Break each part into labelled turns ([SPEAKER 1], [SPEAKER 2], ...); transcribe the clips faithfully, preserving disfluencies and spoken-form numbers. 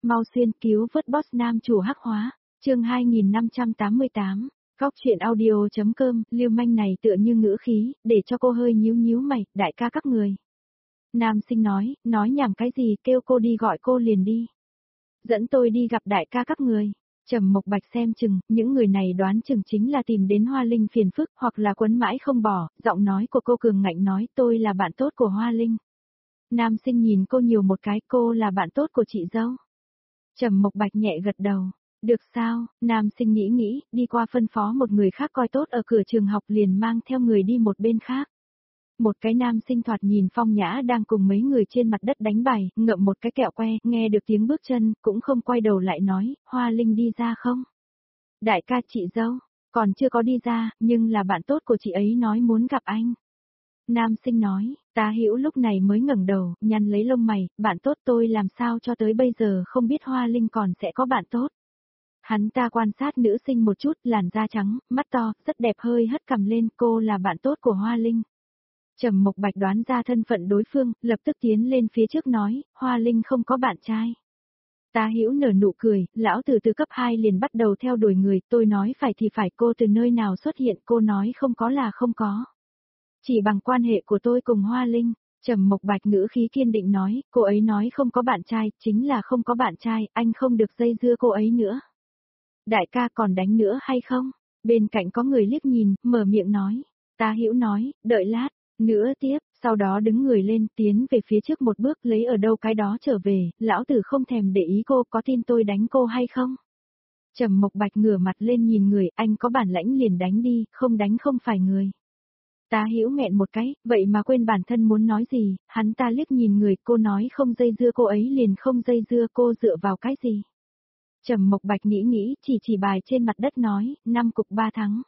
[SPEAKER 1] mau xuyên cứu vớt boss nam chủ hắc hóa, chương hai nghìn năm trăm tám mươi tám, góc truyện audio.com, lưu manh này tựa như ngữ khí, để cho cô hơi nhíu nhíu mày, đại ca các người. Nam sinh nói, nói nhảm cái gì, kêu cô đi gọi cô liền đi. Dẫn tôi đi gặp đại ca các người. Trầm Mộc Bạch xem chừng, những người này đoán chừng chính là tìm đến Hoa Linh phiền phức hoặc là quấn mãi không bỏ, giọng nói của cô cường ngạnh nói tôi là bạn tốt của Hoa Linh. Nam sinh nhìn cô nhiều một cái, cô là bạn tốt của chị dâu. Trầm Mộc Bạch nhẹ gật đầu. Được sao, nam sinh nghĩ nghĩ, đi qua phân phó một người khác coi tốt ở cửa trường học liền mang theo người đi một bên khác. Một cái nam sinh thoạt nhìn phong nhã đang cùng mấy người trên mặt đất đánh bài, ngậm một cái kẹo que, nghe được tiếng bước chân, cũng không quay đầu lại nói, Hoa Linh đi ra không? Đại ca chị dâu, còn chưa có đi ra, nhưng là bạn tốt của chị ấy nói muốn gặp anh. Nam sinh nói, Tá Hữu lúc này mới ngẩng đầu, nhăn lấy lông mày, bạn tốt tôi làm sao cho tới bây giờ không biết Hoa Linh còn sẽ có bạn tốt. Hắn ta quan sát nữ sinh một chút, làn da trắng, mắt to, rất đẹp hơi hất cằm lên, cô là bạn tốt của Hoa Linh. Trầm Mộc Bạch đoán ra thân phận đối phương, lập tức tiến lên phía trước nói, Hoa Linh không có bạn trai. Tá Hữu nở nụ cười, lão tử từ cấp hai liền bắt đầu theo đuổi người, tôi nói phải thì phải, cô từ nơi nào xuất hiện, cô nói không có là không có. Chỉ bằng quan hệ của tôi cùng Hoa Linh, Trầm Mộc Bạch ngữ khí kiên định nói, cô ấy nói không có bạn trai, chính là không có bạn trai, anh không được dây dưa cô ấy nữa. Đại ca còn đánh nữa hay không? Bên cạnh có người liếc nhìn, mở miệng nói. Tá Hữu nói, đợi lát, nữa tiếp, sau đó đứng người lên tiến về phía trước một bước lấy ở đâu cái đó trở về, lão tử không thèm để ý cô, có tin tôi đánh cô hay không? Trầm Mộc Bạch ngửa mặt lên nhìn người, anh có bản lãnh liền đánh đi, không đánh không phải người. Tá Hữu nghẹn một cái, vậy mà quên bản thân muốn nói gì, hắn ta liếc nhìn người, cô nói không dây dưa cô ấy liền không dây dưa, cô dựa vào cái gì? Trầm Mộc Bạch nghĩ nghĩ, chỉ chỉ bài trên mặt đất nói, năm cục ba thắng.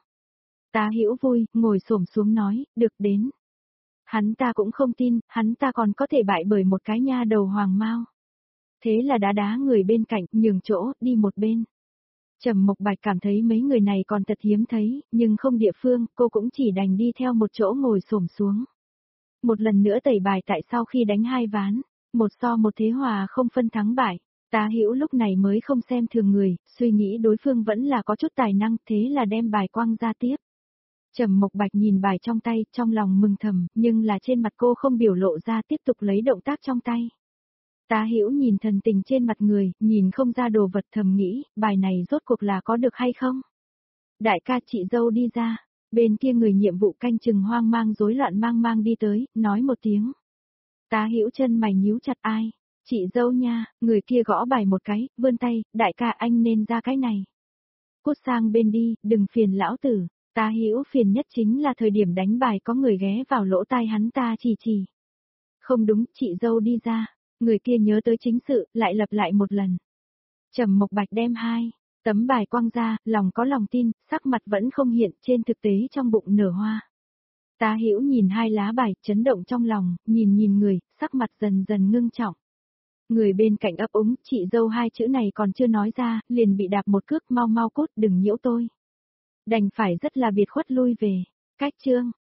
[SPEAKER 1] Tá Hữu vui, ngồi xổm xuống nói, được đến. Hắn ta cũng không tin, hắn ta còn có thể bại bởi một cái nha đầu hoàng mao. Thế là đá đá người bên cạnh, nhường chỗ, đi một bên. Trầm Mộc Bạch cảm thấy mấy người này còn thật hiếm thấy, nhưng không địa phương, cô cũng chỉ đành đi theo một chỗ ngồi xổm xuống. Một lần nữa tẩy bài tại sau khi đánh hai ván, một so một thế hòa không phân thắng bại. Tá Hữu lúc này mới không xem thường người, suy nghĩ đối phương vẫn là có chút tài năng, thế là đem bài quăng ra tiếp. Trầm Mộc Bạch nhìn bài trong tay, trong lòng mừng thầm, nhưng là trên mặt cô không biểu lộ ra, tiếp tục lấy động tác trong tay. Tá Hữu nhìn thần tình trên mặt người, nhìn không ra đồ vật, thầm nghĩ, bài này rốt cuộc là có được hay không? Đại ca chị dâu đi ra, bên kia người nhiệm vụ canh chừng hoang mang rối loạn mang mang đi tới, nói một tiếng. Tá Hữu chân mày nhíu chặt, ai? Chị dâu nha, người kia gõ bài một cái, vươn tay, đại ca anh nên ra cái này. Cút sang bên đi, đừng phiền lão tử. Tá Hữu phiền nhất chính là thời điểm đánh bài có người ghé vào lỗ tai hắn ta chỉ chỉ. Không đúng, chị dâu đi ra. Người kia nhớ tới chính sự, lại lặp lại một lần. Trầm Mộc Bạch đem hai tấm bài quăng ra, lòng có lòng tin, sắc mặt vẫn không hiện, trên thực tế trong bụng nở hoa. Tá Hữu nhìn hai lá bài, chấn động trong lòng, nhìn nhìn người, sắc mặt dần dần ngưng trọng. Người bên cạnh ấp úng, chị dâu hai chữ này còn chưa nói ra, liền bị đạp một cước, mau mau cút, đừng nhiễu tôi. Đành phải rất là biệt khuất lui về. Cách chương